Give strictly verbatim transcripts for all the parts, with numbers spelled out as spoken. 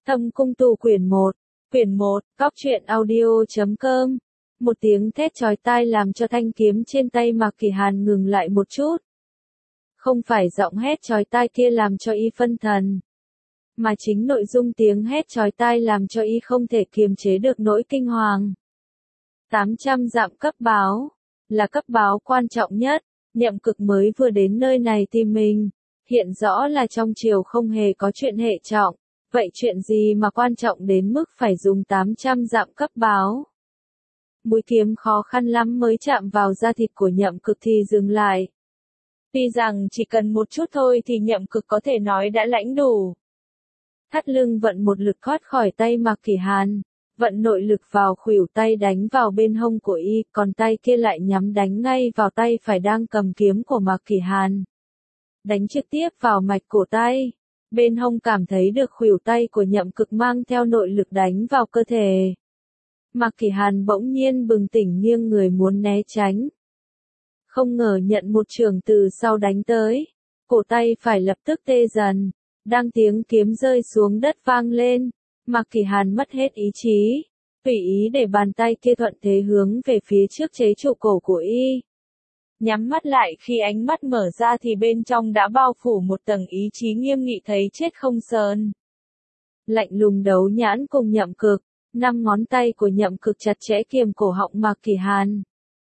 Thâm Cung Tu quyển một, quyển một, cóc truyện audio chấm com. Một tiếng thét chói tai làm cho thanh kiếm trên tay Mạc Kỳ Hàn ngừng lại một chút. Không phải giọng hét chói tai kia làm cho y phân thần, mà chính nội dung tiếng hét chói tai làm cho y không thể kiềm chế được nỗi kinh hoàng. tám trăm dặm cấp báo, là cấp báo quan trọng nhất, Nhậm Cực mới vừa đến nơi này tìm mình, hiện rõ là trong triều không hề có chuyện hệ trọng, vậy chuyện gì mà quan trọng đến mức phải dùng tám trăm dặm cấp báo? Mũi kiếm khó khăn lắm mới chạm vào da thịt của Nhậm Cực thì dừng lại. Tuy rằng chỉ cần một chút thôi thì Nhậm Cực có thể nói đã lãnh đủ. Thắt lưng vận một lực thoát khỏi tay Mạc Kỳ Hàn, vận nội lực vào khuỷu tay đánh vào bên hông của y, còn tay kia lại nhắm đánh ngay vào tay phải đang cầm kiếm của Mạc Kỳ Hàn. Đánh trực tiếp vào mạch cổ tay. Bên hông cảm thấy được khuỷu tay của Nhậm Cực mang theo nội lực đánh vào cơ thể. Mạc Kỳ Hàn bỗng nhiên bừng tỉnh nghiêng người muốn né tránh. Không ngờ nhận một chưởng từ sau đánh tới. Cổ tay phải lập tức tê dần. Đang tiếng kiếm rơi xuống đất vang lên. Mạc Kỳ Hàn mất hết ý chí. Tùy ý để bàn tay kia thuận thế hướng về phía trước chế trụ cổ của y. Nhắm mắt lại khi ánh mắt mở ra thì bên trong đã bao phủ một tầng ý chí nghiêm nghị thấy chết không sờn. Lạnh lùng đấu nhãn cùng Nhậm Cực, năm ngón tay của Nhậm Cực chặt chẽ kiềm cổ họng Mạc Kỳ Hàn.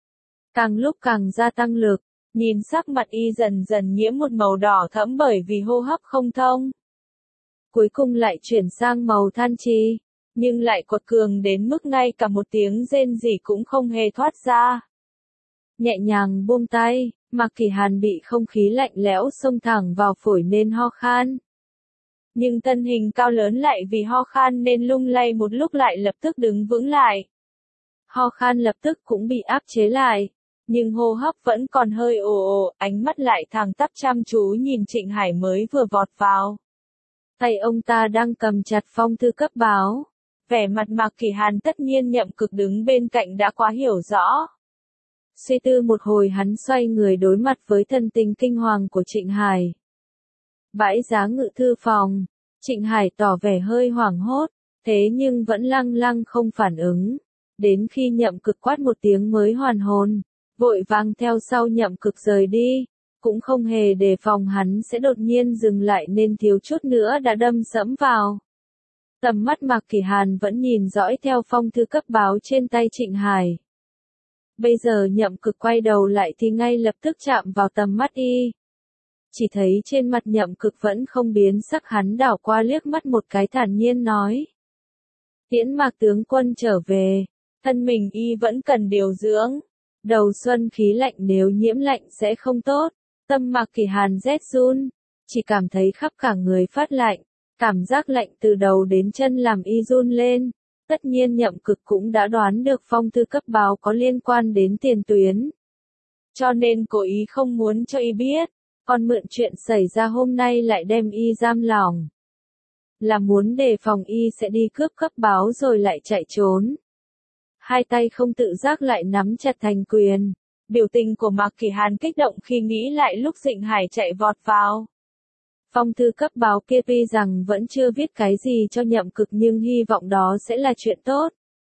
Càng lúc càng gia tăng lực, nhìn sắc mặt y dần dần nhiễm một màu đỏ thẫm bởi vì hô hấp không thông. Cuối cùng lại chuyển sang màu than trì, nhưng lại quật cường đến mức ngay cả một tiếng rên rỉ cũng không hề thoát ra. Nhẹ nhàng buông tay, Mạc Kỳ Hàn bị không khí lạnh lẽo xông thẳng vào phổi nên ho khan. Nhưng thân hình cao lớn lại vì ho khan nên lung lay một lúc lại lập tức đứng vững lại. Ho khan lập tức cũng bị áp chế lại, nhưng hô hấp vẫn còn hơi ồ ồ, ánh mắt lại thẳng tắp chăm chú nhìn Trịnh Hải mới vừa vọt vào. Tay ông ta đang cầm chặt phong thư cấp báo. Vẻ mặt Mạc Kỳ Hàn tất nhiên Nhậm Cực đứng bên cạnh đã quá hiểu rõ. Suy tư một hồi hắn xoay người đối mặt với thân tình kinh hoàng của Trịnh Hải. Bãi giá ngự thư phòng, Trịnh Hải tỏ vẻ hơi hoảng hốt, thế nhưng vẫn lăng lăng không phản ứng. Đến khi Nhậm Cực quát một tiếng mới hoàn hồn, vội vàng theo sau Nhậm Cực rời đi, cũng không hề đề phòng hắn sẽ đột nhiên dừng lại nên thiếu chút nữa đã đâm sẫm vào. Tầm mắt Mạc Kỳ Hàn vẫn nhìn dõi theo phong thư cấp báo trên tay Trịnh Hải. Bây giờ Nhậm Cực quay đầu lại thì ngay lập tức chạm vào tầm mắt y. Chỉ thấy trên mặt Nhậm Cực vẫn không biến sắc, hắn đảo qua liếc mắt một cái thản nhiên nói. Tiễn Mạc tướng quân trở về, thân mình y vẫn cần điều dưỡng. Đầu xuân khí lạnh nếu nhiễm lạnh sẽ không tốt. Tâm Mạc Kỳ Hàn rét run, chỉ cảm thấy khắp cả người phát lạnh, cảm giác lạnh từ đầu đến chân làm y run lên. Tất nhiên Nhậm Cực cũng đã đoán được phong thư cấp báo có liên quan đến tiền tuyến. Cho nên cố ý không muốn cho y biết, còn mượn chuyện xảy ra hôm nay lại đem y giam lỏng. Là muốn đề phòng y sẽ đi cướp cấp báo rồi lại chạy trốn. Hai tay không tự giác lại nắm chặt thành quyền. Biểu tình của Mạc Kỳ Hàn kích động khi nghĩ lại lúc Trịnh Hải chạy vọt vào. Phong thư cấp báo kia tuy rằng vẫn chưa viết cái gì cho Nhậm Cực nhưng hy vọng đó sẽ là chuyện tốt.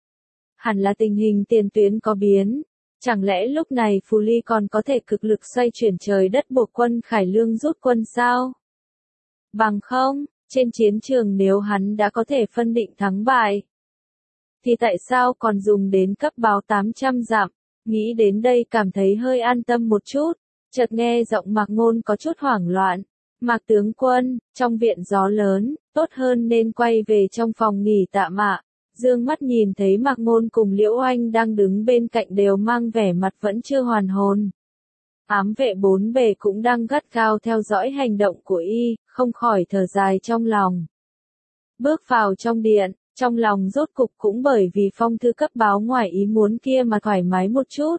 Hẳn là tình hình tiền tuyến có biến. Chẳng lẽ lúc này Phù Ly còn có thể cực lực xoay chuyển trời đất buộc quân Khải Lương rút quân sao? Bằng không, trên chiến trường nếu hắn đã có thể phân định thắng bại, thì tại sao còn dùng đến cấp báo tám trăm dặm? Nghĩ đến đây cảm thấy hơi an tâm một chút, chợt nghe giọng Mạc Ngôn có chút hoảng loạn. Mạc tướng quân, trong viện gió lớn, tốt hơn nên quay về trong phòng nghỉ tạm ạ. Dương mắt nhìn thấy Mạc Ngôn cùng Liễu Oanh đang đứng bên cạnh đều mang vẻ mặt vẫn chưa hoàn hồn. Ám vệ bốn bề cũng đang gắt gao theo dõi hành động của y, không khỏi thở dài trong lòng. Bước vào trong điện, trong lòng rốt cục cũng bởi vì phong thư cấp báo ngoài ý muốn kia mà thoải mái một chút.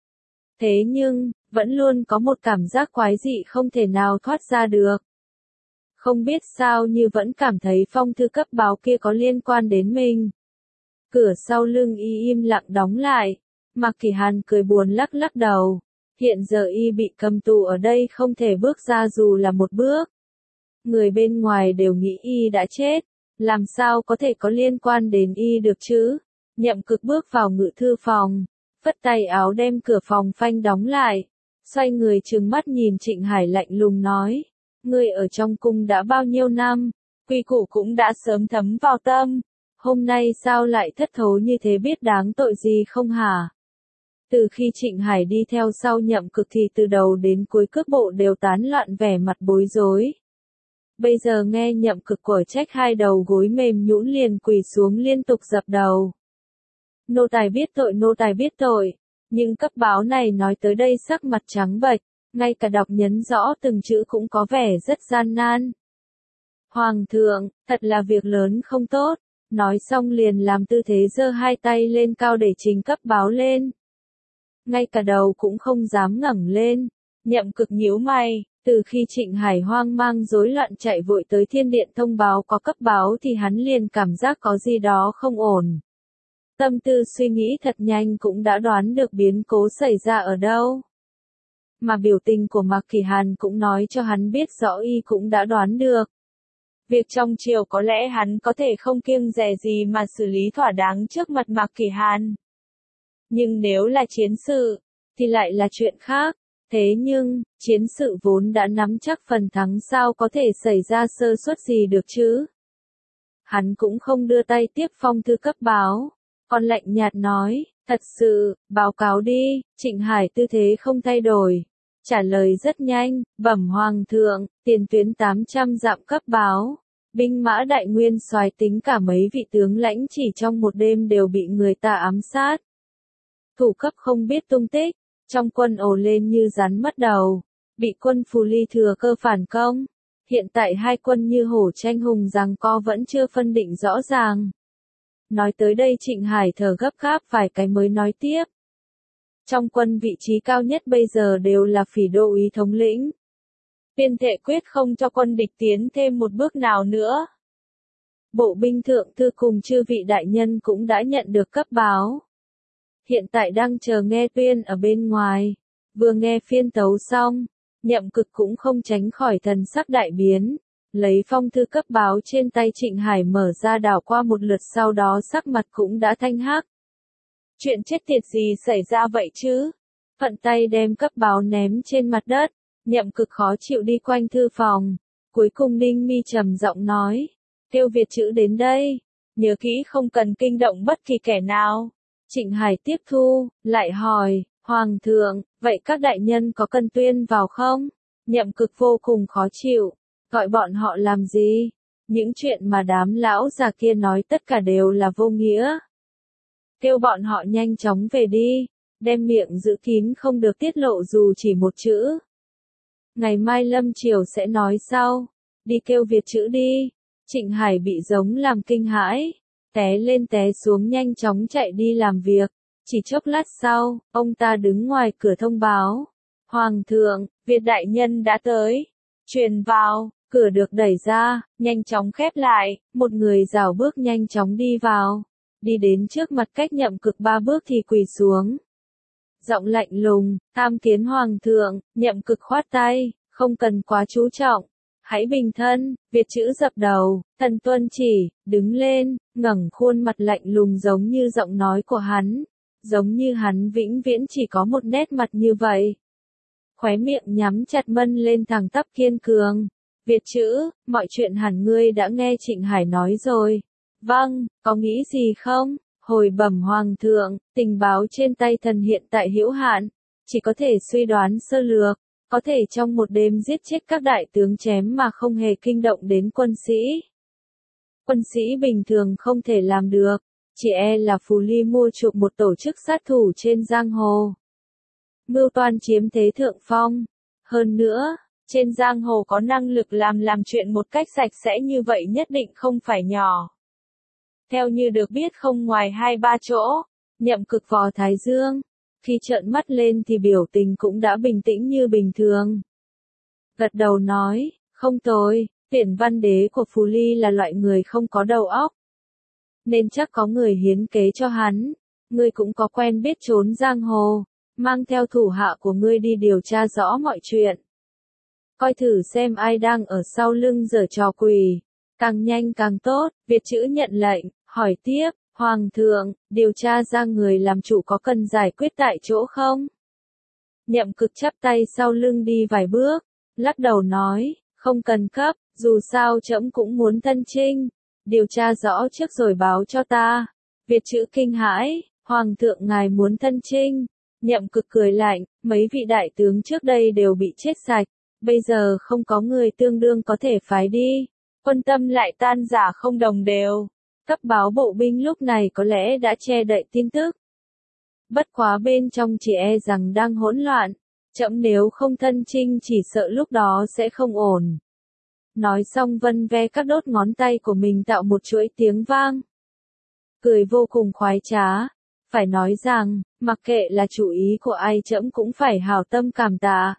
Thế nhưng, vẫn luôn có một cảm giác quái dị không thể nào thoát ra được. Không biết sao như vẫn cảm thấy phong thư cấp báo kia có liên quan đến mình. Cửa sau lưng y im lặng đóng lại. Mạc Kỳ Hàn cười buồn lắc lắc đầu. Hiện giờ y bị cầm tù ở đây không thể bước ra dù là một bước. Người bên ngoài đều nghĩ y đã chết. Làm sao có thể có liên quan đến y được chứ? Nhậm Cực bước vào ngự thư phòng, phất tay áo đem cửa phòng phanh đóng lại, xoay người trừng mắt nhìn Trịnh Hải lạnh lùng nói, ngươi ở trong cung đã bao nhiêu năm, quy củ cũng đã sớm thấm vào tâm, hôm nay sao lại thất thố như thế, biết đáng tội gì không hả? Từ khi Trịnh Hải đi theo sau Nhậm Cực thì từ đầu đến cuối cước bộ đều tán loạn, vẻ mặt bối rối. Bây giờ nghe Nhậm Cực quở trách, hai đầu gối mềm nhũn liền quỳ xuống liên tục dập đầu. Nô tài biết tội, nô tài biết tội, nhưng cấp báo này nói tới đây sắc mặt trắng bệch, ngay cả đọc nhấn rõ từng chữ cũng có vẻ rất gian nan. Hoàng thượng, thật là việc lớn không tốt, nói xong liền làm tư thế giơ hai tay lên cao để trình cấp báo lên. Ngay cả đầu cũng không dám ngẩng lên, Nhậm Cực nhíu mày, từ khi Trịnh Hải hoang mang rối loạn chạy vội tới thiên điện thông báo có cấp báo thì hắn liền cảm giác có gì đó không ổn. Tâm tư suy nghĩ thật nhanh cũng đã đoán được biến cố xảy ra ở đâu. Mà biểu tình của Mạc Kỳ Hàn cũng nói cho hắn biết rõ y cũng đã đoán được. Việc trong triều có lẽ hắn có thể không kiêng dè gì mà xử lý thỏa đáng trước mặt Mạc Kỳ Hàn. Nhưng nếu là chiến sự, thì lại là chuyện khác. Thế nhưng, chiến sự vốn đã nắm chắc phần thắng, sao có thể xảy ra sơ suất gì được chứ? Hắn cũng không đưa tay tiếp phong thư cấp báo, còn lạnh nhạt nói, thật sự, báo cáo đi. Trịnh Hải tư thế không thay đổi, trả lời rất nhanh, bẩm hoàng thượng, tiền tuyến tám trăm dặm cấp báo. Binh mã Đại Nguyên Soái tính cả mấy vị tướng lãnh chỉ trong một đêm đều bị người ta ám sát. Thủ cấp không biết tung tích, trong quân ồ lên như rắn mất đầu, bị quân Phù Ly thừa cơ phản công. Hiện tại hai quân như hổ tranh hùng giằng co vẫn chưa phân định rõ ràng. Nói tới đây Trịnh Hải thở gấp gáp vài cái mới nói tiếp. Trong quân vị trí cao nhất bây giờ đều là Phỉ Đô úy thống lĩnh. Tuyên thệ quyết không cho quân địch tiến thêm một bước nào nữa. Bộ binh thượng thư cùng chư vị đại nhân cũng đã nhận được cấp báo. Hiện tại đang chờ nghe tuyên ở bên ngoài. Vừa nghe phiên tấu xong, Nhậm Cực cũng không tránh khỏi thần sắc đại biến. Lấy phong thư cấp báo trên tay Trịnh Hải mở ra đảo qua một lượt, sau đó sắc mặt cũng đã thanh hắc. Chuyện chết tiệt gì xảy ra vậy chứ? Phận tay đem cấp báo ném trên mặt đất. Nhậm Cực khó chịu đi quanh thư phòng. Cuối cùng Ninh Mi trầm giọng nói. Tiêu Việt chữ đến đây. Nhớ kỹ không cần kinh động bất kỳ kẻ nào. Trịnh Hải tiếp thu, lại hỏi, Hoàng thượng, vậy các đại nhân có cần tuyên vào không? Nhậm Cực vô cùng khó chịu, gọi bọn họ làm gì? Những chuyện mà đám lão già kia nói tất cả đều là vô nghĩa. Kêu bọn họ nhanh chóng về đi, đem miệng giữ kín không được tiết lộ dù chỉ một chữ. Ngày mai lâm triều sẽ nói sau, đi kêu Việt chữ đi. Trịnh Hải bị giống làm kinh hãi. Té lên té xuống nhanh chóng chạy đi làm việc. Chỉ chốc lát sau, ông ta đứng ngoài cửa thông báo. Hoàng thượng, Việt đại nhân đã tới. Truyền vào, cửa được đẩy ra, nhanh chóng khép lại, một người rảo bước nhanh chóng đi vào. Đi đến trước mặt cách Nhậm Cực ba bước thì quỳ xuống. Giọng lạnh lùng, tham kiến Hoàng thượng. Nhậm Cực khoát tay, không cần quá chú trọng. Hãy bình thân. Việt chữ dập đầu, thần tuân chỉ, đứng lên, ngẩng khuôn mặt lạnh lùng giống như giọng nói của hắn, giống như hắn vĩnh viễn chỉ có một nét mặt như vậy. Khóe miệng nhắm chặt mân lên thẳng tắp kiên cường. Việt chữ, mọi chuyện hẳn ngươi đã nghe Trịnh Hải nói rồi. Vâng, có nghĩ gì không? Hồi bẩm Hoàng thượng, tình báo trên tay thần hiện tại hữu hạn, chỉ có thể suy đoán sơ lược. Có thể trong một đêm giết chết các đại tướng chém mà không hề kinh động đến quân sĩ. Quân sĩ bình thường không thể làm được, chỉ e là Phù Ly mua chuộc một tổ chức sát thủ trên giang hồ. Mưu toan chiếm thế thượng phong. Hơn nữa, trên giang hồ có năng lực làm làm chuyện một cách sạch sẽ như vậy nhất định không phải nhỏ. Theo như được biết không ngoài hai ba chỗ, Nhậm Cực vò thái dương. Khi trợn mắt lên thì biểu tình cũng đã bình tĩnh như bình thường. Gật đầu nói, không tồi, Tiễn Văn Đế của Phù Ly là loại người không có đầu óc. Nên chắc có người hiến kế cho hắn. Ngươi cũng có quen biết trốn giang hồ, mang theo thủ hạ của ngươi đi điều tra rõ mọi chuyện. Coi thử xem ai đang ở sau lưng giở trò quỷ. Càng nhanh càng tốt, Việt chữ nhận lệnh, hỏi tiếp, Hoàng thượng, điều tra ra người làm chủ có cần giải quyết tại chỗ không? Nhậm Cực chắp tay sau lưng đi vài bước, lắc đầu nói, không cần cấp, dù sao trẫm cũng muốn thân chinh, điều tra rõ trước rồi báo cho ta. Việt chữ kinh hãi, Hoàng thượng ngài muốn thân chinh. Nhậm Cực cười lạnh, mấy vị đại tướng trước đây đều bị chết sạch, bây giờ không có người tương đương có thể phái đi. Quân tâm lại tan rã không đồng đều. Cấp báo bộ binh lúc này có lẽ đã che đậy tin tức. Bất quá bên trong chỉ e rằng đang hỗn loạn. Trẫm nếu không thân chinh chỉ sợ lúc đó sẽ không ổn. Nói xong vân ve các đốt ngón tay của mình tạo một chuỗi tiếng vang. Cười vô cùng khoái trá. Phải nói rằng, mặc kệ là chủ ý của ai trẫm cũng phải hảo tâm cảm tạ.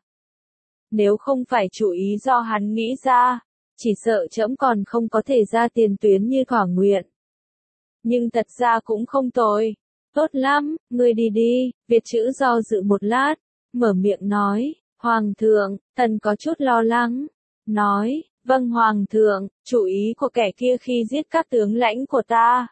Nếu không phải chủ ý do hắn nghĩ ra, chỉ sợ trẫm còn không có thể ra tiền tuyến như thỏa nguyện. Nhưng thật ra cũng không tồi. Tốt lắm, ngươi đi đi, Việt chữ do dự một lát, mở miệng nói, Hoàng thượng, thần có chút lo lắng. Nói, vâng Hoàng thượng, chủ ý của kẻ kia khi giết các tướng lãnh của ta.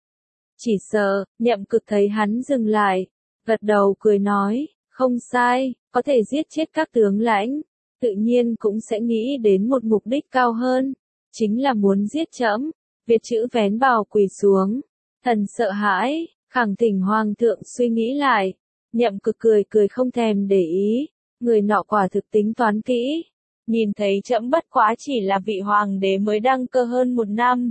Chỉ sợ, Nhậm Cực thấy hắn dừng lại, gật đầu cười nói, không sai, có thể giết chết các tướng lãnh, tự nhiên cũng sẽ nghĩ đến một mục đích cao hơn, chính là muốn giết trẫm. Việt chữ vén bào quỳ xuống, thần sợ hãi, khẳng thỉnh Hoàng thượng suy nghĩ lại. Nhậm Cực cười cười không thèm để ý, người nọ quả thực tính toán kỹ, nhìn thấy trẫm bất quá chỉ là vị hoàng đế mới đăng cơ hơn một năm.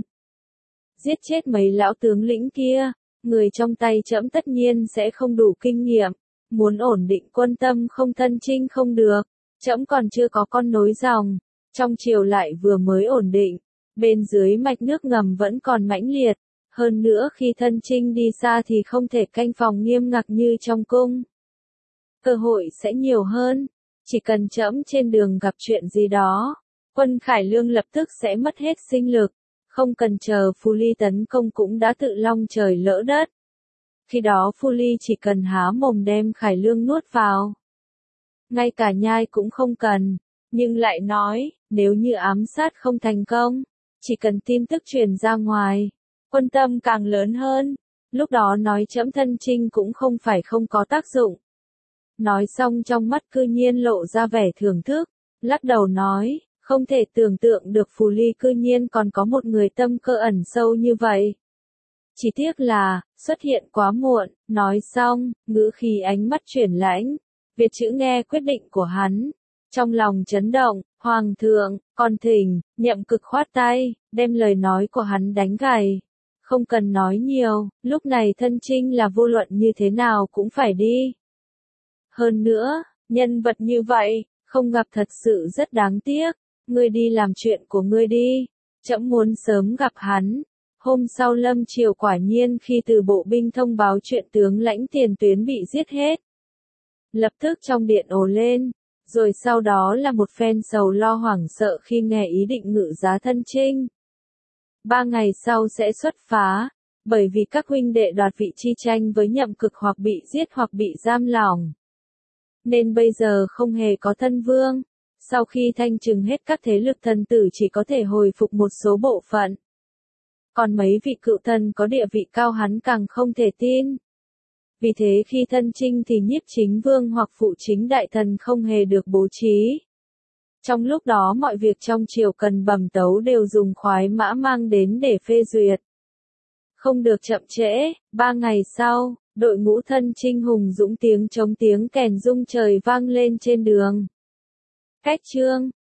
Giết chết mấy lão tướng lĩnh kia, người trong tay trẫm tất nhiên sẽ không đủ kinh nghiệm, muốn ổn định quân tâm không thân chinh không được, trẫm còn chưa có con nối dòng, trong triều lại vừa mới ổn định, bên dưới mạch nước ngầm vẫn còn mãnh liệt, hơn nữa khi thân chinh đi xa thì không thể canh phòng nghiêm ngặt như trong cung. Cơ hội sẽ nhiều hơn, chỉ cần trẫm trên đường gặp chuyện gì đó, quân Khải Lương lập tức sẽ mất hết sinh lực. Không cần chờ Phù Ly tấn công cũng đã tự long trời lỡ đất. Khi đó Phù Ly chỉ cần há mồm đem Khải Lương nuốt vào. Ngay cả nhai cũng không cần, nhưng lại nói, nếu như ám sát không thành công, chỉ cần tin tức truyền ra ngoài, quân tâm càng lớn hơn, lúc đó nói trẫm thân chinh cũng không phải không có tác dụng. Nói xong trong mắt cư nhiên lộ ra vẻ thưởng thức, lắc đầu nói, không thể tưởng tượng được Phù Ly cư nhiên còn có một người tâm cơ ẩn sâu như vậy. Chỉ tiếc là, xuất hiện quá muộn, nói xong, ngữ khí ánh mắt chuyển lãnh, Việt chữ nghe quyết định của hắn, trong lòng chấn động, Hoàng thượng, còn thỉnh, Nhậm Cực khoát tay, đem lời nói của hắn đánh gầy. Không cần nói nhiều, lúc này thân chinh là vô luận như thế nào cũng phải đi. Hơn nữa, nhân vật như vậy, không gặp thật sự rất đáng tiếc. Ngươi đi làm chuyện của ngươi đi, trẫm muốn sớm gặp hắn. Hôm sau Lâm Triều quả nhiên khi từ bộ binh thông báo chuyện tướng lãnh tiền tuyến bị giết hết. Lập tức trong điện ồ lên, rồi sau đó là một phen sầu lo hoảng sợ khi nghe ý định ngự giá thân chinh. Ba ngày sau sẽ xuất phá, bởi vì các huynh đệ đoạt vị chi tranh với Nhậm Cực hoặc bị giết hoặc bị giam lỏng. Nên bây giờ không hề có thân vương. Sau khi thanh trừng hết các thế lực thần tử chỉ có thể hồi phục một số bộ phận. Còn mấy vị cựu thần có địa vị cao hắn càng không thể tin. Vì thế khi thân chinh thì nhiếp chính vương hoặc phụ chính đại thần không hề được bố trí. Trong lúc đó mọi việc trong triều cần bẩm tấu đều dùng khoái mã mang đến để phê duyệt. Không được chậm trễ, ba ngày sau, đội ngũ thân chinh hùng dũng tiếng chống tiếng kèn rung trời vang lên trên đường. Cách chương